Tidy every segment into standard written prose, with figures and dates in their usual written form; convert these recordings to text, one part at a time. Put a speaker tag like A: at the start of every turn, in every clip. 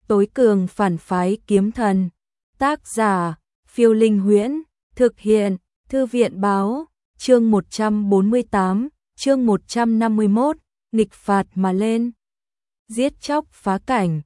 A: Tối cường phản phái kiếm thần. Tác giả, Phiêu Linh Huyễn. Thực hiện, Thư viện Báo. Chương 148, chương 151, nghịch phạt mà lên. Giết chóc phá cảnh,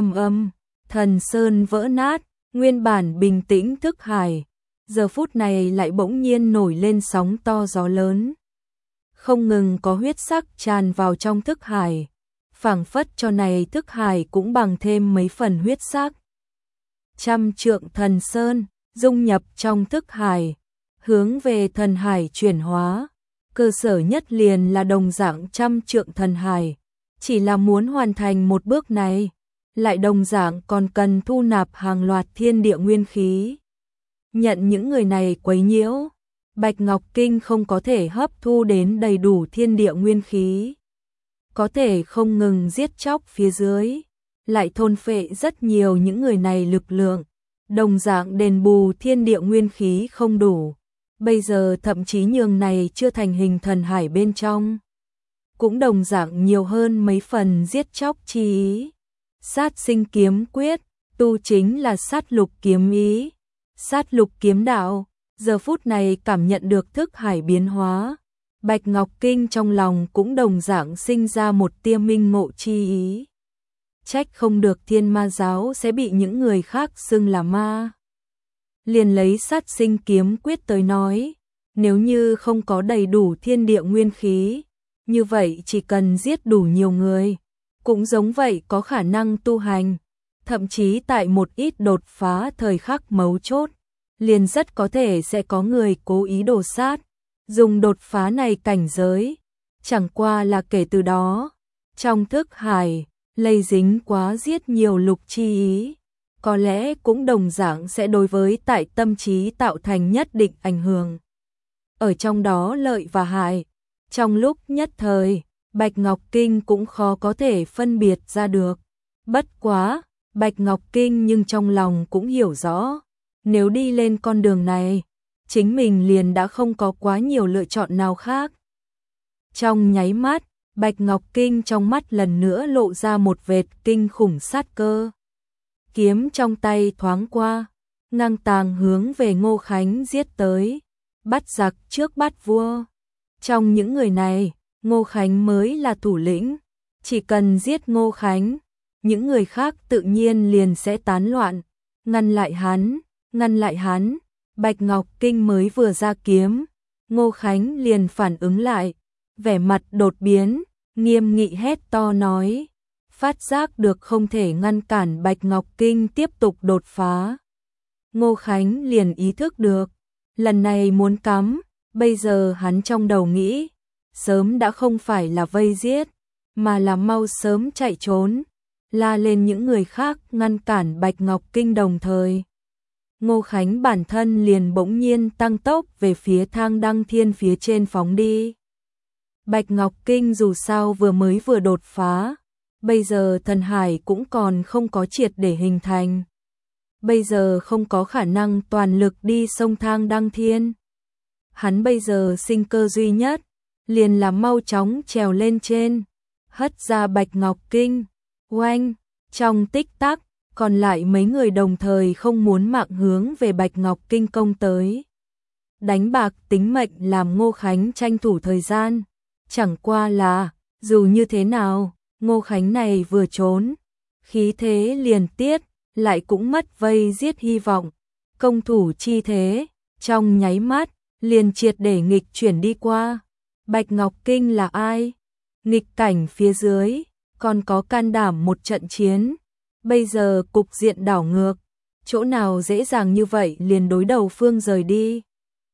A: thần sơn vỡ nát, nguyên bản bình tĩnh thức hải. Giờ phút này lại bỗng nhiên nổi lên sóng to gió lớn. Không ngừng có huyết sắc tràn vào trong thức hải, phảng phất cho này thức hải cũng bằng thêm mấy phần huyết sắc. Trăm trượng thần sơn, dung nhập trong thức hải, hướng về thần hải chuyển hóa. Cơ sở nhất liền là đồng dạng trăm trượng thần hải, chỉ là muốn hoàn thành một bước này, lại đồng dạng còn cần thu nạp hàng loạt thiên địa nguyên khí. Nhận những người này quấy nhiễu, Bạch Ngọc Kinh không có thể hấp thu đến đầy đủ thiên địa nguyên khí. Có thể không ngừng giết chóc phía dưới, lại thôn phệ rất nhiều những người này lực lượng, đồng dạng đền bù thiên địa nguyên khí không đủ. Bây giờ thậm chí nhường này chưa thành hình thần hải bên trong, cũng đồng dạng nhiều hơn mấy phần giết chóc chi ý. Sát sinh kiếm quyết, tu chính là sát lục kiếm ý, sát lục kiếm đạo. Giờ phút này cảm nhận được thức hải biến hóa, Bạch Ngọc Kinh trong lòng cũng đồng dạng sinh ra một tia minh ngộ chi ý. Trách không được Thiên Ma giáo sẽ bị những người khác xưng là ma. Liền lấy sát sinh kiếm quyết tới nói, nếu như không có đầy đủ thiên địa nguyên khí, như vậy chỉ cần giết đủ nhiều người, cũng giống vậy có khả năng tu hành, thậm chí tại một ít đột phá thời khắc mấu chốt, liền rất có thể sẽ có người cố ý đổ sát, dùng đột phá này cảnh giới. Chẳng qua là kể từ đó, trong thức hải, lây dính quá giết nhiều lục chi ý, có lẽ cũng đồng dạng sẽ đối với tại tâm trí tạo thành nhất định ảnh hưởng. Ở trong đó lợi và hại, trong lúc nhất thời, Bạch Ngọc Kinh cũng khó có thể phân biệt ra được. Bất quá, Bạch Ngọc Kinh nhưng trong lòng cũng hiểu rõ, nếu đi lên con đường này, chính mình liền đã không có quá nhiều lựa chọn nào khác. Trong nháy mắt, Bạch Ngọc Kinh trong mắt lần nữa lộ ra một vệt kinh khủng sát cơ. Kiếm trong tay thoáng qua, ngang tàng hướng về Ngô Khánh giết tới, bắt giặc trước bắt vua. Trong những người này, Ngô Khánh mới là thủ lĩnh, chỉ cần giết Ngô Khánh, những người khác tự nhiên liền sẽ tán loạn, ngăn lại hắn. Bạch Ngọc Kinh mới vừa ra kiếm, Ngô Khánh liền phản ứng lại, vẻ mặt đột biến, nghiêm nghị hét to nói, phát giác được không thể ngăn cản Bạch Ngọc Kinh tiếp tục đột phá. Ngô Khánh liền ý thức được, lần này muốn cắm, bây giờ hắn trong đầu nghĩ, sớm đã không phải là vây giết, mà là mau sớm chạy trốn, la lên những người khác ngăn cản Bạch Ngọc Kinh đồng thời. Ngô Khánh bản thân liền bỗng nhiên tăng tốc về phía thang đăng thiên phía trên phóng đi. Bạch Ngọc Kinh dù sao mới đột phá, bây giờ thần hải cũng còn không có triệt để hình thành. Bây giờ không có khả năng toàn lực đi sông thang đăng thiên. Hắn bây giờ sinh cơ duy nhất, liền là mau chóng trèo lên trên, hất ra Bạch Ngọc Kinh. Oanh, trong tích tắc, còn lại mấy người đồng thời không muốn mạng hướng về Bạch Ngọc Kinh công tới. Đánh bạc tính mệnh làm Ngô Khánh tranh thủ thời gian. Chẳng qua là, dù như thế nào, Ngô Khánh này vừa trốn, khí thế liền tiết, lại cũng mất vây giết hy vọng. Công thủ chi thế, trong nháy mắt, liền triệt để nghịch chuyển đi qua. Bạch Ngọc Kinh là ai? Nghịch cảnh phía dưới, còn có can đảm một trận chiến. Bây giờ cục diện đảo ngược, chỗ nào dễ dàng như vậy liền đối đầu phương rời đi.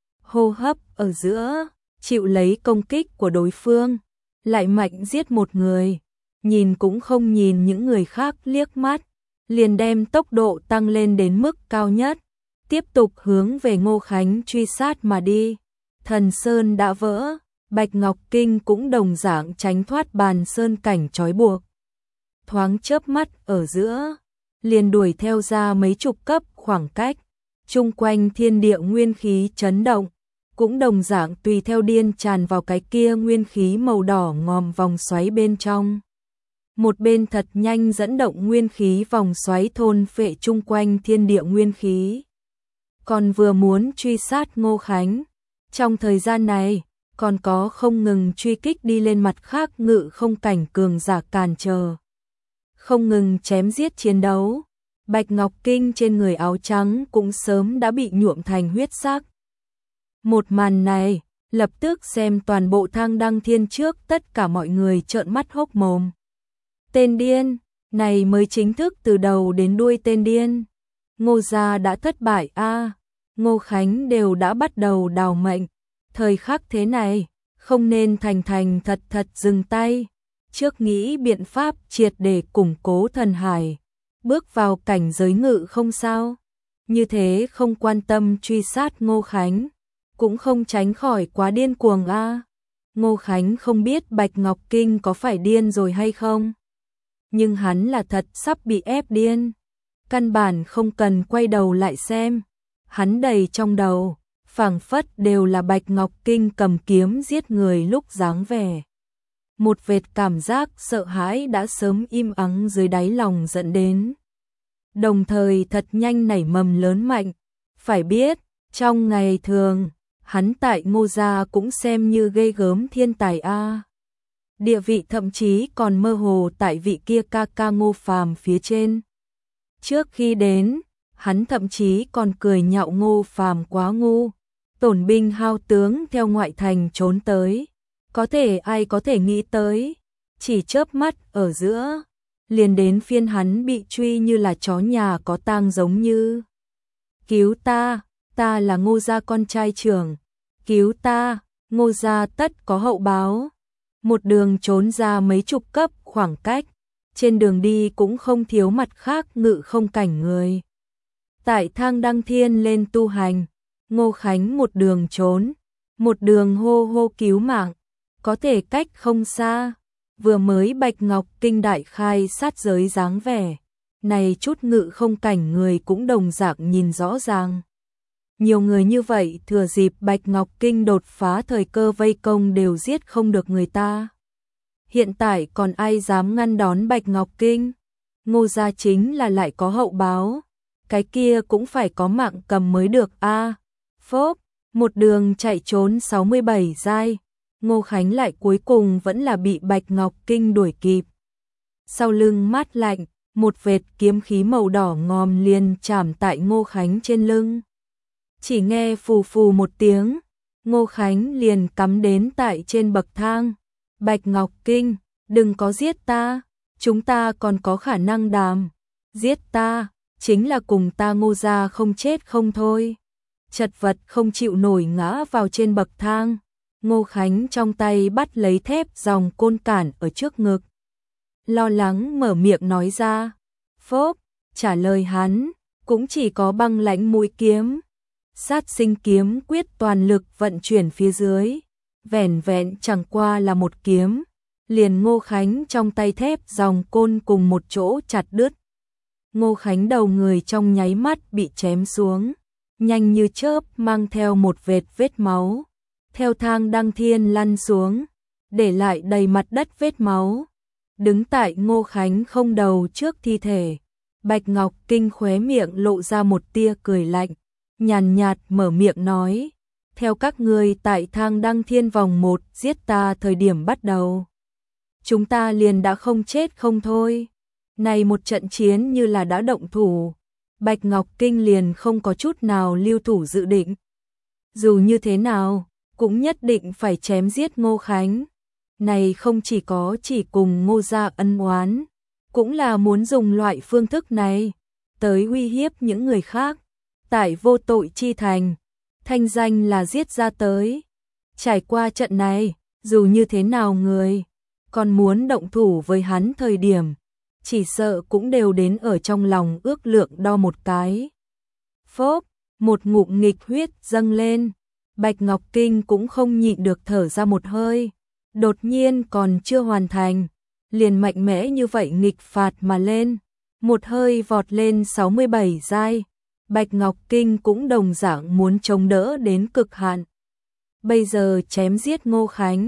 A: Hô hấp ở giữa, chịu lấy công kích của đối phương, lại mạnh giết một người, nhìn cũng không nhìn những người khác liếc mắt, liền đem tốc độ tăng lên đến mức cao nhất, tiếp tục hướng về Ngô Khánh truy sát mà đi. Thần sơn đã vỡ, Bạch Ngọc Kinh cũng đồng dạng tránh thoát bàn sơn cảnh trói buộc. Thoáng chớp mắt ở giữa, liền đuổi theo ra mấy chục cấp khoảng cách, chung quanh thiên địa nguyên khí chấn động, cũng đồng dạng tùy theo điên tràn vào cái kia nguyên khí màu đỏ ngòm vòng xoáy bên trong. một bên thật nhanh dẫn động nguyên khí vòng xoáy thôn phệ chung quanh thiên địa nguyên khí. Còn vừa muốn truy sát Ngô Khánh, trong thời gian này, còn có không ngừng truy kích đi lên mặt khác ngự không cảnh cường giả cản trở. Không ngừng chém giết chiến đấu, Bạch Ngọc Kinh trên người áo trắng cũng sớm đã bị nhuộm thành huyết sắc. Một màn này, lập tức xem toàn bộ Thang Đăng Thiên trước tất cả mọi người trợn mắt hốc mồm. Tên điên, này mới chính thức từ đầu đến đuôi tên điên. Ngô gia đã thất bại a, Ngô Khánh đều đã bắt đầu đào mệnh. Thời khắc thế này, không nên thành thành thật thật dừng tay. Trước nghĩ biện pháp triệt để củng cố thần hải, bước vào cảnh giới ngự không sao. Như thế không quan tâm truy sát Ngô Khánh, cũng không tránh khỏi quá điên cuồng a. Ngô Khánh không biết Bạch Ngọc Kinh có phải điên rồi hay không, nhưng hắn là thật sắp bị ép điên. Căn bản không cần quay đầu lại xem, hắn đầy trong đầu, phảng phất đều là Bạch Ngọc Kinh cầm kiếm giết người lúc dáng vẻ. Một vệt cảm giác sợ hãi đã sớm im ắng dưới đáy lòng dẫn đến. Đồng thời thật nhanh nảy mầm lớn mạnh. Phải biết, trong ngày thường, hắn tại Ngô gia cũng xem như ghê gớm thiên tài a. Địa vị thậm chí còn mơ hồ tại vị kia ca ca Ngô Phàm phía trên. Trước khi đến, hắn thậm chí còn cười nhạo Ngô Phàm quá ngu, tổn binh hao tướng theo ngoại thành trốn tới. Có thể ai có thể nghĩ tới, chỉ chớp mắt ở giữa, liền đến phiên hắn bị truy như là chó nhà có tang giống như. Cứu ta, ta là Ngô gia con trai trưởng, cứu ta, Ngô gia tất có hậu báo. Một đường trốn ra mấy chục cấp khoảng cách, trên đường đi cũng không thiếu mặt khác ngự không cảnh người. Tại Thang Đăng Thiên lên tu hành, Ngô Khánh một đường trốn, một đường hô hô cứu mạng, có thể cách không xa, vừa mới Bạch Ngọc Kinh đại khai sát giới dáng vẻ, này chút ngự không cảnh người cũng đồng dạng nhìn rõ ràng. Nhiều người như vậy thừa dịp Bạch Ngọc Kinh đột phá thời cơ vây công đều giết không được người ta. Hiện tại còn ai dám ngăn đón Bạch Ngọc Kinh? Ngô gia chính là lại có hậu báo, cái kia cũng phải có mạng cầm mới được a. Phốp, một đường chạy trốn 67 giai, Ngô Khánh lại cuối cùng vẫn là bị Bạch Ngọc Kinh đuổi kịp. Sau lưng mát lạnh, một vệt kiếm khí màu đỏ ngòm liền chạm tại Ngô Khánh trên lưng. Chỉ nghe phù phù một tiếng, Ngô Khánh liền cắm đến tại trên bậc thang. Bạch Ngọc Kinh, đừng có giết ta, chúng ta còn có khả năng đàm. Giết ta, chính là cùng ta Ngô gia không chết không thôi. Chật vật không chịu nổi ngã vào trên bậc thang. Ngô Khánh trong tay bắt lấy thép dòng côn cản ở trước ngực. Lo lắng mở miệng nói ra. Phốp, trả lời hắn, cũng chỉ có băng lãnh mũi kiếm. Sát sinh kiếm quyết toàn lực vận chuyển phía dưới. Vẻn vẹn chẳng qua là một kiếm. Liền Ngô Khánh trong tay thép dòng côn cùng một chỗ chặt đứt. Ngô Khánh đầu người trong nháy mắt bị chém xuống. Nhanh như chớp mang theo một vệt vết máu. Theo Thang Đăng Thiên lăn xuống, để lại đầy mặt đất vết máu. Đứng tại Ngô Khánh không đầu trước thi thể, Bạch Ngọc Kinh khóe miệng lộ ra một tia cười lạnh, nhàn nhạt mở miệng nói, theo các ngươi tại Thang Đăng Thiên vòng 1 giết ta thời điểm bắt đầu. Chúng ta liền đã không chết không thôi. Này một trận chiến như là đã động thủ, Bạch Ngọc Kinh liền không có chút nào lưu thủ dự định. Dù như thế nào, cũng nhất định phải chém giết Ngô Khánh. Này không chỉ có chỉ cùng Ngô gia ân oán, cũng là muốn dùng loại phương thức này tới uy hiếp những người khác. Tại Vô Tội Chi Thành, thanh danh là giết ra tới. Trải qua trận này, dù như thế nào người còn muốn động thủ với hắn thời điểm, chỉ sợ cũng đều đến ở trong lòng ước lượng đo một cái. Phốp, một ngụm nghịch huyết dâng lên. Bạch Ngọc Kinh cũng không nhịn được thở ra một hơi, đột nhiên còn chưa hoàn thành, liền mạnh mẽ như vậy nghịch phạt mà lên, một hơi vọt lên 67 giai. Bạch Ngọc Kinh cũng đồng dạng muốn chống đỡ đến cực hạn. Bây giờ chém giết Ngô Khánh,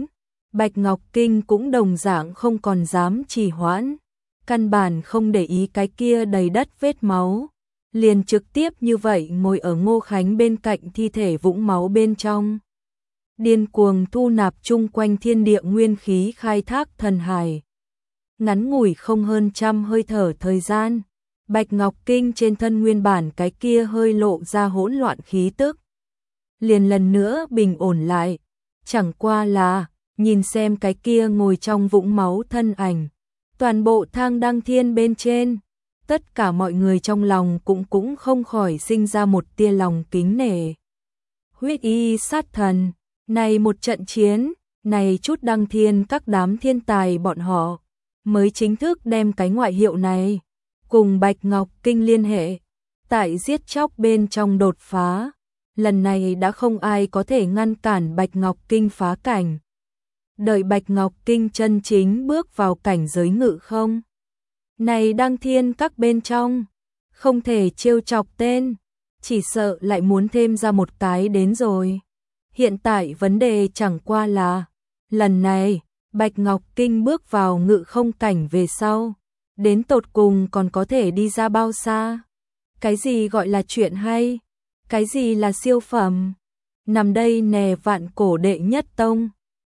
A: Bạch Ngọc Kinh cũng đồng dạng không còn dám trì hoãn, căn bản không để ý cái kia đầy đất vết máu, liền trực tiếp như vậy ngồi ở Ngô Khánh bên cạnh thi thể vũng máu bên trong. Điên cuồng thu nạp chung quanh thiên địa nguyên khí khai thác thần hải. Ngắn ngủi không hơn trăm hơi thở thời gian, Bạch Ngọc Kinh trên thân nguyên bản cái kia hơi lộ ra hỗn loạn khí tức. Liền lần nữa bình ổn lại, chẳng qua là, nhìn xem cái kia ngồi trong vũng máu thân ảnh. Toàn bộ thang đăng thiên bên trên, tất cả mọi người trong lòng cũng không khỏi sinh ra một tia lòng kính nể. Huyết y sát thần, này một trận chiến, này chút đăng thiên các đám thiên tài bọn họ, mới chính thức đem cái ngoại hiệu này, cùng Bạch Ngọc Kinh liên hệ, tại giết chóc bên trong đột phá, lần này đã không ai có thể ngăn cản Bạch Ngọc Kinh phá cảnh. Đợi Bạch Ngọc Kinh chân chính bước vào cảnh giới ngự không. Này đăng thiên các bên trong, không thể trêu chọc tên, chỉ sợ lại muốn thêm ra một cái đến rồi. Hiện tại vấn đề chẳng qua là, lần này, Bạch Ngọc Kinh bước vào ngự không cảnh về sau, đến tột cùng còn có thể đi ra bao xa? Cái gì gọi là chuyện hay? Cái gì là siêu phẩm? Nằm đây nè vạn cổ đệ nhất tông.